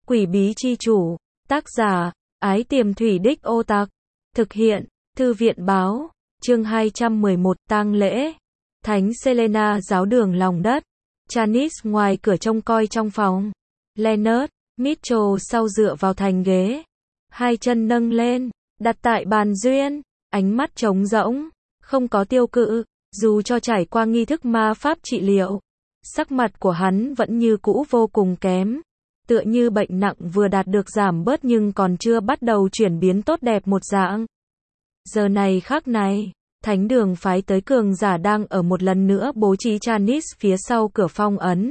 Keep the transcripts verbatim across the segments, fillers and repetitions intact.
Quỷ bí chi chủ, tác giả, Ái Tiềm Thủy Đích Ô Tặc, thực hiện, Thư viện báo, chương hai trăm mười một, tang lễ, Thánh Selena giáo đường lòng đất, Janice ngoài cửa trông coi trong phòng, Leonard, Mitchell sau dựa vào thành ghế, hai chân nâng lên, đặt tại bàn duyên, ánh mắt trống rỗng, không có tiêu cự, dù cho trải qua nghi thức ma pháp trị liệu, sắc mặt của hắn vẫn như cũ vô cùng kém, tựa như bệnh nặng vừa đạt được giảm bớt nhưng còn chưa bắt đầu chuyển biến tốt đẹp một dạng. Giờ này khắc này, thánh đường phái tới cường giả đang ở một lần nữa bố trí Janice phía sau cửa phong ấn.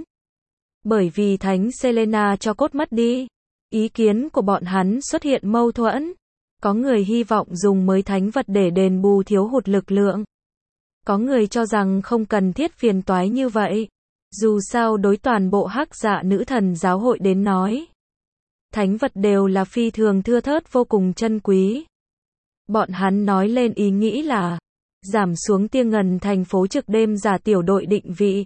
Bởi vì thánh Selena cho cốt mất đi, ý kiến của bọn hắn xuất hiện mâu thuẫn. Có người hy vọng dùng mới thánh vật để đền bù thiếu hụt lực lượng. Có người cho rằng không cần thiết phiền toái như vậy. Dù sao đối toàn bộ hắc dạ nữ thần giáo hội đến nói, thánh vật đều là phi thường thưa thớt vô cùng chân quý. Bọn hắn nói lên ý nghĩ là giảm xuống Tia Ngần thành phố trực đêm giả tiểu đội định vị.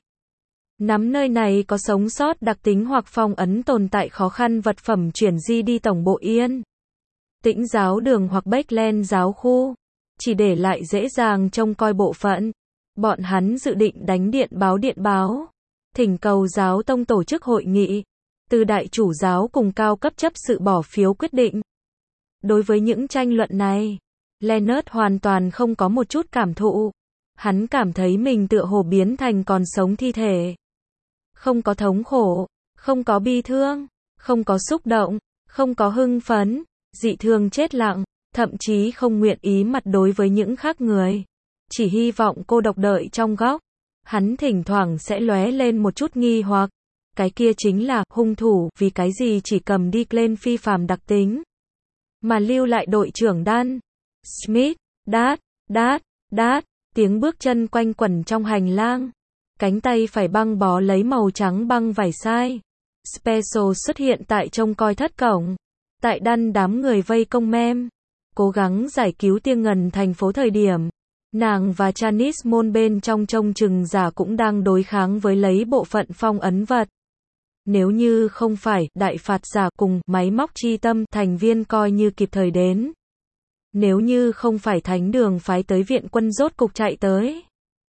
Nắm nơi này có sống sót đặc tính hoặc phong ấn tồn tại khó khăn vật phẩm chuyển di đi tổng bộ Yên Tĩnh giáo đường hoặc Backland giáo khu, chỉ để lại dễ dàng trông coi bộ phận. Bọn hắn dự định đánh điện báo điện báo, thỉnh cầu giáo tông tổ chức hội nghị, từ đại chủ giáo cùng cao cấp chấp sự bỏ phiếu quyết định. Đối với những tranh luận này, Leonard hoàn toàn không có một chút cảm thụ. Hắn cảm thấy mình tựa hồ biến thành còn sống thi thể. Không có thống khổ, không có bi thương, không có xúc động, không có hưng phấn, dị thường chết lặng, thậm chí không nguyện ý mặt đối với những khác người. Chỉ hy vọng cô độc đợi trong góc. Hắn thỉnh thoảng sẽ lóe lên một chút nghi hoặc. Cái kia chính là hung thủ vì cái gì chỉ cầm đi lên phi phàm đặc tính, mà lưu lại đội trưởng Dan Smith. Đát, đát, đát, tiếng bước chân quanh quẩn trong hành lang. Cánh tay phải băng bó lấy màu trắng băng vải sai. Special xuất hiện tại trông coi thất cổng. Tại đăn đám người vây công mem, cố gắng giải cứu Tia Ngần thành phố thời điểm, nàng và Janice môn bên trong trông chừng giả cũng đang đối kháng với lấy bộ phận phong ấn vật. Nếu như không phải đại phạt giả cùng máy móc chi tâm thành viên coi như kịp thời đến. Nếu như không phải thánh đường phái tới viện quân rốt cục chạy tới,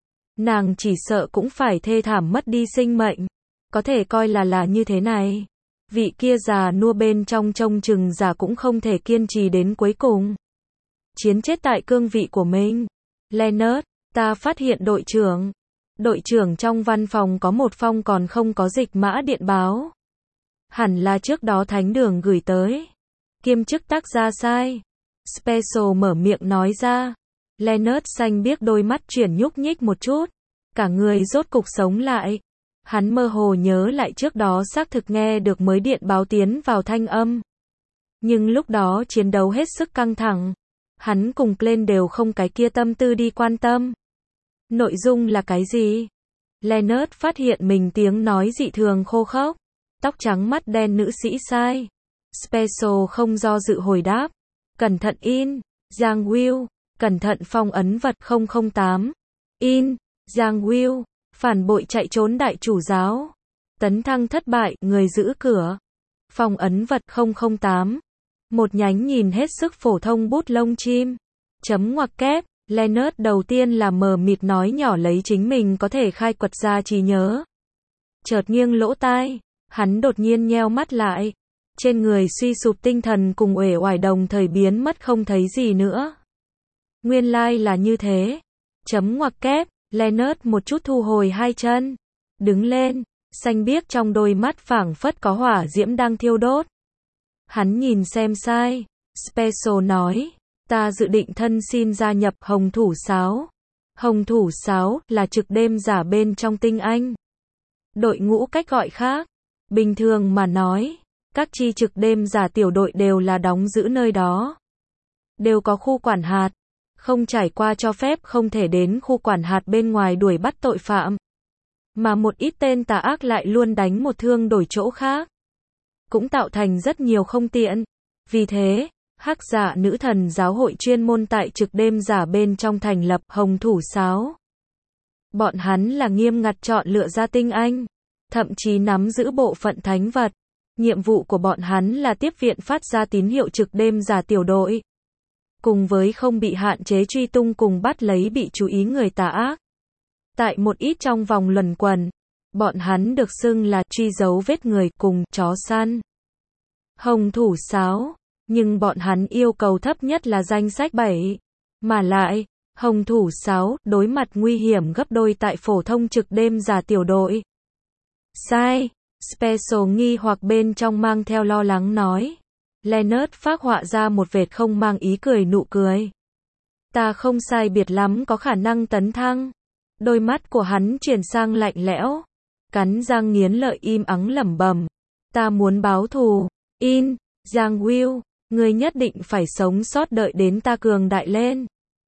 nàng chỉ sợ cũng phải thê thảm mất đi sinh mệnh. Có thể coi là là như thế này. Vị kia già nua bên trong trông chừng giả cũng không thể kiên trì đến cuối cùng. Chiến chết tại cương vị của mình. Leonard, ta phát hiện đội trưởng. Đội trưởng trong văn phòng có một phong còn không có dịch mã điện báo. Hẳn là trước đó thánh đường gửi tới. Kiêm chức tác gia sai. Special mở miệng nói ra. Leonard xanh biếc đôi mắt chuyển nhúc nhích một chút. Cả người rốt cục sống lại. Hắn mơ hồ nhớ lại trước đó xác thực nghe được mới điện báo tiến vào thanh âm. Nhưng lúc đó chiến đấu hết sức căng thẳng. Hắn cùng Glenn đều không cái kia tâm tư đi quan tâm. Nội dung là cái gì? Leonard phát hiện mình tiếng nói dị thường khô khốc. Tóc trắng mắt đen nữ sĩ sai. Special không do dự hồi đáp. Cẩn thận in, Giang Will. Cẩn thận phong ấn vật không không tám. In, Giang Will. Phản bội chạy trốn đại chủ giáo. Tấn thăng thất bại, người giữ cửa. Phong ấn vật không không tám. Một nhánh nhìn hết sức phổ thông bút lông chim. Chấm ngoặc kép. Leonard đầu tiên là mờ mịt nói nhỏ lấy chính mình có thể khai quật ra trí nhớ. Chợt nghiêng lỗ tai. Hắn đột nhiên nheo mắt lại. Trên người suy sụp tinh thần cùng uể oải đồng thời biến mất không thấy gì nữa. Nguyên lai là như thế. Chấm ngoặc kép. Leonard một chút thu hồi hai chân. Đứng lên. Xanh biếc trong đôi mắt phảng phất có hỏa diễm đang thiêu đốt. Hắn nhìn xem sai. Special nói. Ta dự định thân xin gia nhập Hồng Thủ Sáo. Hồng Thủ Sáo là trực đêm giả bên trong tinh anh. Đội ngũ cách gọi khác. Bình thường mà nói, các chi trực đêm giả tiểu đội đều là đóng giữ nơi đó. Đều có khu quản hạt. Không trải qua cho phép không thể đến khu quản hạt bên ngoài đuổi bắt tội phạm. Mà một ít tên tà ác lại luôn đánh một thương đổi chỗ khác. Cũng tạo thành rất nhiều không tiện. Vì thế, hắc dạ nữ thần giáo hội chuyên môn tại trực đêm giả bên trong thành lập Hồng Thủ Sáo. Bọn hắn là nghiêm ngặt chọn lựa ra tinh anh. Thậm chí nắm giữ bộ phận thánh vật. Nhiệm vụ của bọn hắn là tiếp viện phát ra tín hiệu trực đêm giả tiểu đội. Cùng với không bị hạn chế truy tung cùng bắt lấy bị chú ý người tà ác. Tại một ít trong vòng luẩn quẩn, bọn hắn được xưng là truy dấu vết người cùng chó săn. Hồng thủ sáo, nhưng bọn hắn yêu cầu thấp nhất là danh sách bảy. Mà lại, hồng thủ sáo đối mặt nguy hiểm gấp đôi tại phổ thông trực đêm giả tiểu đội. Sai, Special nghi hoặc bên trong mang theo lo lắng nói. Leonard phác họa ra một vệt không mang ý cười nụ cười. Ta không sai biệt lắm có khả năng tấn thăng. Đôi mắt của hắn chuyển sang lạnh lẽo. Cắn răng nghiến lợi im ắng lẩm bẩm. Ta muốn báo thù. In, Giang Will, ngươi nhất định phải sống sót đợi đến ta cường đại lên.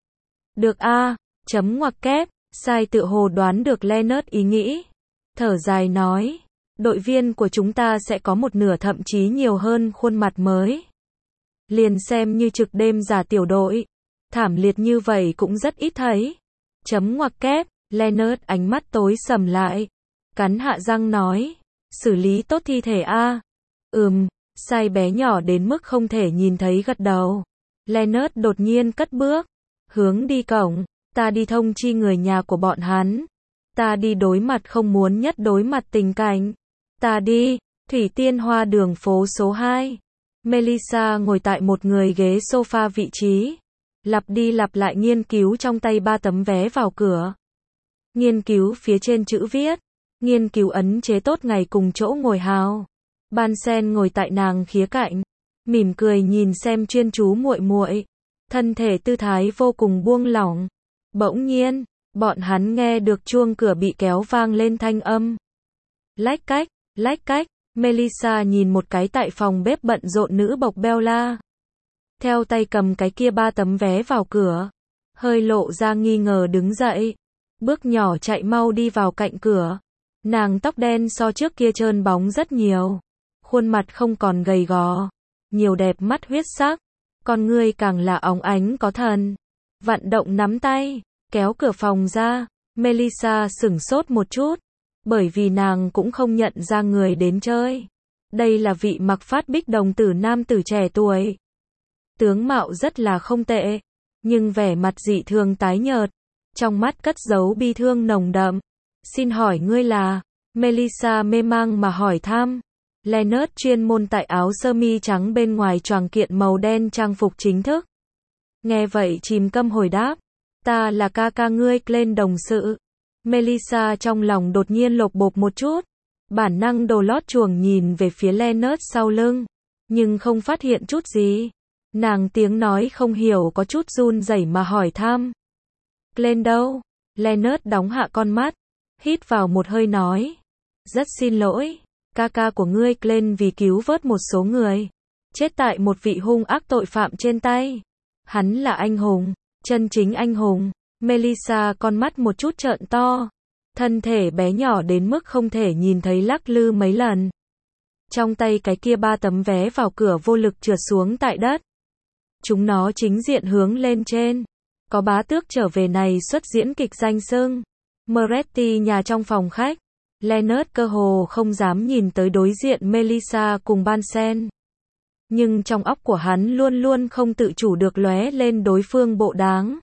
Được a, chấm ngoặc kép, sai tự hồ đoán được Leonard ý nghĩ. Thở dài nói. Đội viên của chúng ta sẽ có một nửa thậm chí nhiều hơn khuôn mặt mới. Liền xem như trực đêm giả tiểu đội. Thảm liệt như vậy cũng rất ít thấy. Chấm ngoặc kép, Leonard ánh mắt tối sầm lại. Cắn hạ răng nói. Xử lý tốt thi thể a. Ừm, sai bé nhỏ đến mức không thể nhìn thấy gật đầu. Leonard đột nhiên cất bước. Hướng đi cổng. Ta đi thông chi người nhà của bọn hắn. Ta đi đối mặt không muốn nhất đối mặt tình cảnh. Ta đi, Thủy Tiên Hoa đường phố số hai. Melissa ngồi tại một người ghế sofa vị trí. Lặp đi lặp lại nghiên cứu trong tay ba tấm vé vào cửa. Nghiên cứu phía trên chữ viết. Nghiên cứu ấn chế tốt ngày cùng chỗ ngồi hào. Ban Sen ngồi tại nàng khía cạnh. Mỉm cười nhìn xem chuyên chú muội muội. Thân thể tư thái vô cùng buông lỏng. Bỗng nhiên, bọn hắn nghe được chuông cửa bị kéo vang lên thanh âm. Lách cách, lách cách, Melissa nhìn một cái tại phòng bếp bận rộn nữ bộc Bella. Theo tay cầm cái kia ba tấm vé vào cửa. Hơi lộ ra nghi ngờ đứng dậy. Bước nhỏ chạy mau đi vào cạnh cửa. Nàng tóc đen so trước kia trơn bóng rất nhiều. Khuôn mặt không còn gầy gò. Nhiều đẹp mắt huyết sắc. Con ngươi càng là óng ánh có thần. Vận động nắm tay, kéo cửa phòng ra. Melissa sửng sốt một chút. Bởi vì nàng cũng không nhận ra người đến chơi. Đây là vị mặc phát bích đồng tử nam tử trẻ tuổi. Tướng mạo rất là không tệ. Nhưng vẻ mặt dị thường tái nhợt. Trong mắt cất giấu bi thương nồng đậm. Xin hỏi ngươi là? Melissa mê mang mà hỏi thăm. Leonard chuyên môn tại áo sơ mi trắng bên ngoài choàng kiện màu đen trang phục chính thức. Nghe vậy chìm câm hồi đáp. Ta là ca ca ngươi Glenn đồng sự. Melissa trong lòng đột nhiên lột bột một chút. Bản năng đồ lót chuồng nhìn về phía Leonard sau lưng. Nhưng không phát hiện chút gì. Nàng tiếng nói không hiểu có chút run rẩy mà hỏi thăm. Glenn đâu? Leonard đóng hạ con mắt. Hít vào một hơi nói. Rất xin lỗi. Ca ca của ngươi Glenn vì cứu vớt một số người. Chết tại một vị hung ác tội phạm trên tay. Hắn là anh hùng. Chân chính anh hùng. Melissa con mắt một chút trợn to. Thân thể bé nhỏ đến mức không thể nhìn thấy lắc lư mấy lần. Trong tay cái kia ba tấm vé vào cửa vô lực trượt xuống tại đất. Chúng nó chính diện hướng lên trên. Có bá tước trở về này xuất diễn kịch danh xưng. Moretti nhà trong phòng khách. Leonard cơ hồ không dám nhìn tới đối diện Melissa cùng Ban Sen. Nhưng trong óc của hắn luôn luôn không tự chủ được lóe lên đối phương bộ đáng.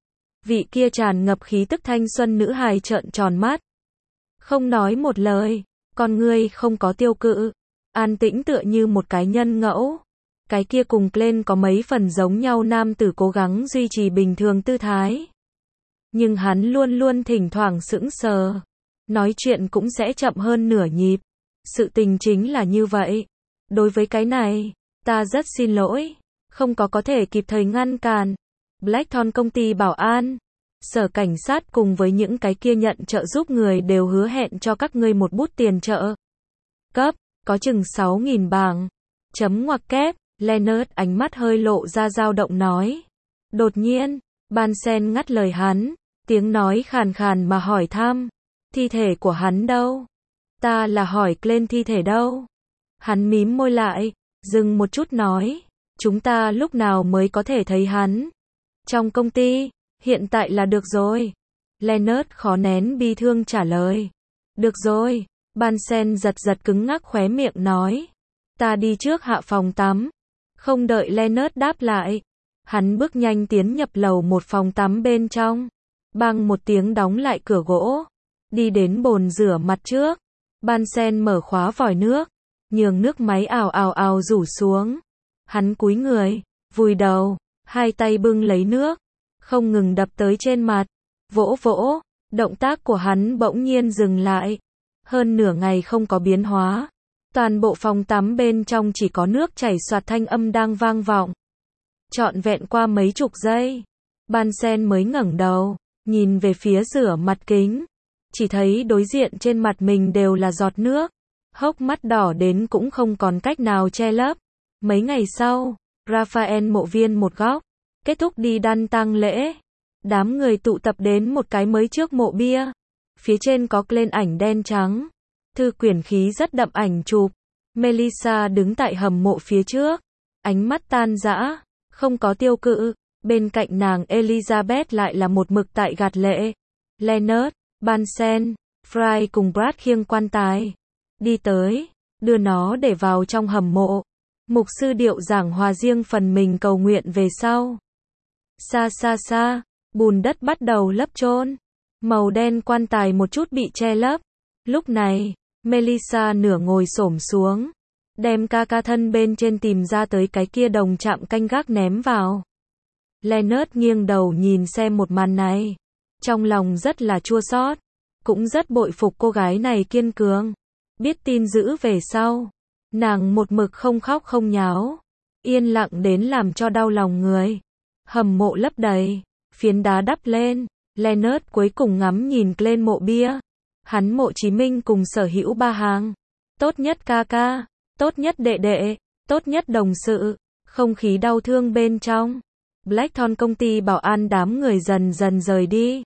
Vị kia tràn ngập khí tức thanh xuân nữ hài trợn tròn mắt. Không nói một lời, con ngươi không có tiêu cự. An tĩnh tựa như một cái nhân ngẫu. Cái kia cùng Glenn có mấy phần giống nhau nam tử cố gắng duy trì bình thường tư thái. Nhưng hắn luôn luôn thỉnh thoảng sững sờ. Nói chuyện cũng sẽ chậm hơn nửa nhịp. Sự tình chính là như vậy. Đối với cái này, ta rất xin lỗi. Không có có thể kịp thời ngăn cản. Blackthorn công ty bảo an. Sở cảnh sát cùng với những cái kia nhận trợ giúp người đều hứa hẹn cho các ngươi một bút tiền trợ cấp, có chừng sáu nghìn bảng. Chấm ngoặc kép, Leonard ánh mắt hơi lộ ra dao động nói. Đột nhiên, Ban Sen ngắt lời hắn, tiếng nói khàn khàn mà hỏi thăm. Thi thể của hắn đâu? Ta là hỏi Glenn thi thể đâu? Hắn mím môi lại, dừng một chút nói. Chúng ta lúc nào mới có thể thấy hắn? Trong công ty, hiện tại là được rồi. Leonard khó nén bi thương trả lời. Được rồi, Ban Sen giật giật cứng ngắc khóe miệng nói. Ta đi trước hạ phòng tắm. Không đợi Leonard đáp lại. Hắn bước nhanh tiến nhập lầu một phòng tắm bên trong. Bang một tiếng đóng lại cửa gỗ. Đi đến bồn rửa mặt trước. Bunsen mở khóa vòi nước. Nhường nước máy ào ào ào rủ xuống. Hắn cúi người, vùi đầu, hai tay bưng lấy nước. Không ngừng đập tới trên mặt. Vỗ vỗ. Động tác của hắn bỗng nhiên dừng lại. Hơn nửa ngày không có biến hóa. Toàn bộ phòng tắm bên trong chỉ có nước chảy xoạt thanh âm đang vang vọng. Trọn vẹn qua mấy chục giây. Bunsen mới ngẩng đầu, nhìn về phía rửa mặt kính. Chỉ thấy đối diện trên mặt mình đều là giọt nước. Hốc mắt đỏ đến cũng không còn cách nào che lấp. Mấy ngày sau, Raphael mộ viên một góc. Kết thúc đi đan tang lễ. Đám người tụ tập đến một cái mới trước mộ bia. Phía trên có lên ảnh đen trắng. Thư quyển khí rất đậm ảnh chụp. Melissa đứng tại hầm mộ phía trước. Ánh mắt tan rã. Không có tiêu cự. Bên cạnh nàng Elizabeth lại là một mực tại gạt lệ. Leonard, Bunsen, Fry cùng Brad khiêng quan tài. Đi tới. Đưa nó để vào trong hầm mộ. Mục sư điệu giảng hòa riêng phần mình cầu nguyện về sau. Xa xa xa. Bùn đất bắt đầu lấp chôn. Màu đen quan tài một chút bị che lấp. Lúc này, Melissa nửa ngồi xổm xuống. Đem ca ca thân bên trên tìm ra tới cái kia đồng chạm canh gác ném vào. Leonard nghiêng đầu nhìn xem một màn này. Trong lòng rất là chua xót. Cũng rất bội phục cô gái này kiên cường. Biết tin dữ về sau. Nàng một mực không khóc không nháo. Yên lặng đến làm cho đau lòng người. Hầm mộ lấp đầy. Phiến đá đắp lên. Leonard cuối cùng ngắm nhìn lên mộ bia. Hắn mộ Chí Minh cùng sở hữu ba hàng. Tốt nhất ca ca. Tốt nhất đệ đệ. Tốt nhất đồng sự. Không khí đau thương bên trong. Blackthorn công ty bảo an đám người dần dần rời đi.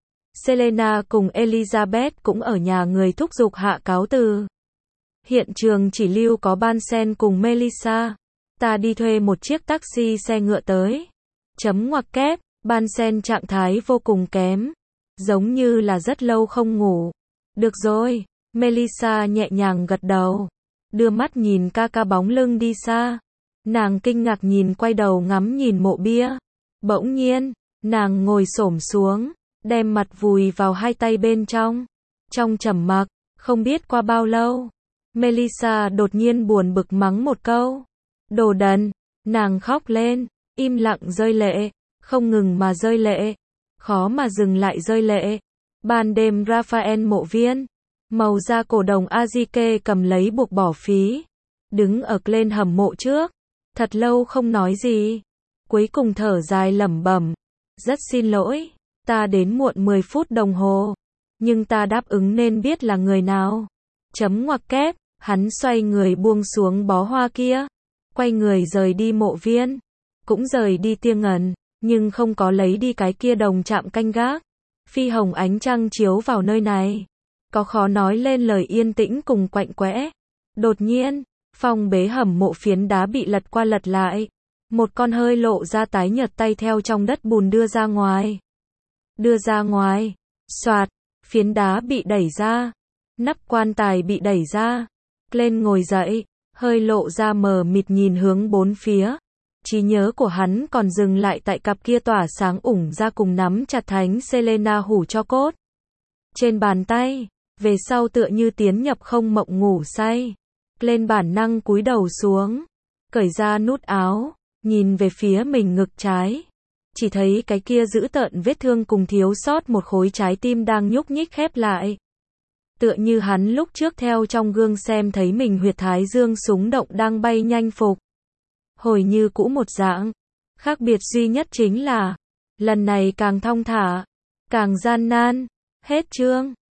Selena cùng Elizabeth cũng ở nhà người thúc giục hạ cáo từ. Hiện trường chỉ lưu có Bunsen cùng Melissa. Ta đi thuê một chiếc taxi xe ngựa tới. Chấm ngoặc kép. Bunsen trạng thái vô cùng kém. Giống như là rất lâu không ngủ. Được rồi. Melissa nhẹ nhàng gật đầu. Đưa mắt nhìn ca ca bóng lưng đi xa. Nàng kinh ngạc nhìn quay đầu ngắm nhìn mộ bia. Bỗng nhiên, nàng ngồi xổm xuống. Đem mặt vùi vào hai tay bên trong. Trong trầm mặc, không biết qua bao lâu. Melissa đột nhiên buồn bực mắng một câu. Đồ đần. Nàng khóc lên. Im lặng rơi lệ. Không ngừng mà rơi lệ. Khó mà dừng lại rơi lệ. Ban đêm Raphael mộ viên. Màu da cổ đồng Azike cầm lấy buộc bỏ phí. Đứng ở lên hầm mộ trước. Thật lâu không nói gì. Cuối cùng thở dài lẩm bẩm. Rất xin lỗi. Ta đến muộn mười phút đồng hồ. Nhưng ta đáp ứng nên biết là người nào. Chấm ngoặc kép. Hắn xoay người buông xuống bó hoa kia. Quay người rời đi mộ viên. Cũng rời đi Tia Ngần. Nhưng không có lấy đi cái kia đồng chạm canh gác. Phi hồng ánh trăng chiếu vào nơi này. Có khó nói lên lời yên tĩnh cùng quạnh quẽ. Đột nhiên, phong bế hầm mộ phiến đá bị lật qua lật lại. Một con hơi lộ ra tái nhợt tay theo trong đất bùn đưa ra ngoài. Đưa ra ngoài. Xoạt, phiến đá bị đẩy ra. Nắp quan tài bị đẩy ra. Lên ngồi dậy, hơi lộ ra mờ mịt nhìn hướng bốn phía. Trí nhớ của hắn còn dừng lại tại cặp kia tỏa sáng ủng ra cùng nắm chặt thánh Selena hủ cho cốt. Trên bàn tay, về sau tựa như tiến nhập không mộng ngủ say. Lên bản năng cúi đầu xuống, cởi ra nút áo, nhìn về phía mình ngực trái. Chỉ thấy cái kia giữ tợn vết thương cùng thiếu sót một khối trái tim đang nhúc nhích khép lại. Tựa như hắn lúc trước theo trong gương xem thấy mình huyệt thái dương súng động đang bay nhanh phục. Hồi như cũ một dạng. Khác biệt duy nhất chính là, lần này càng thong thả, càng gian nan. Hết chương.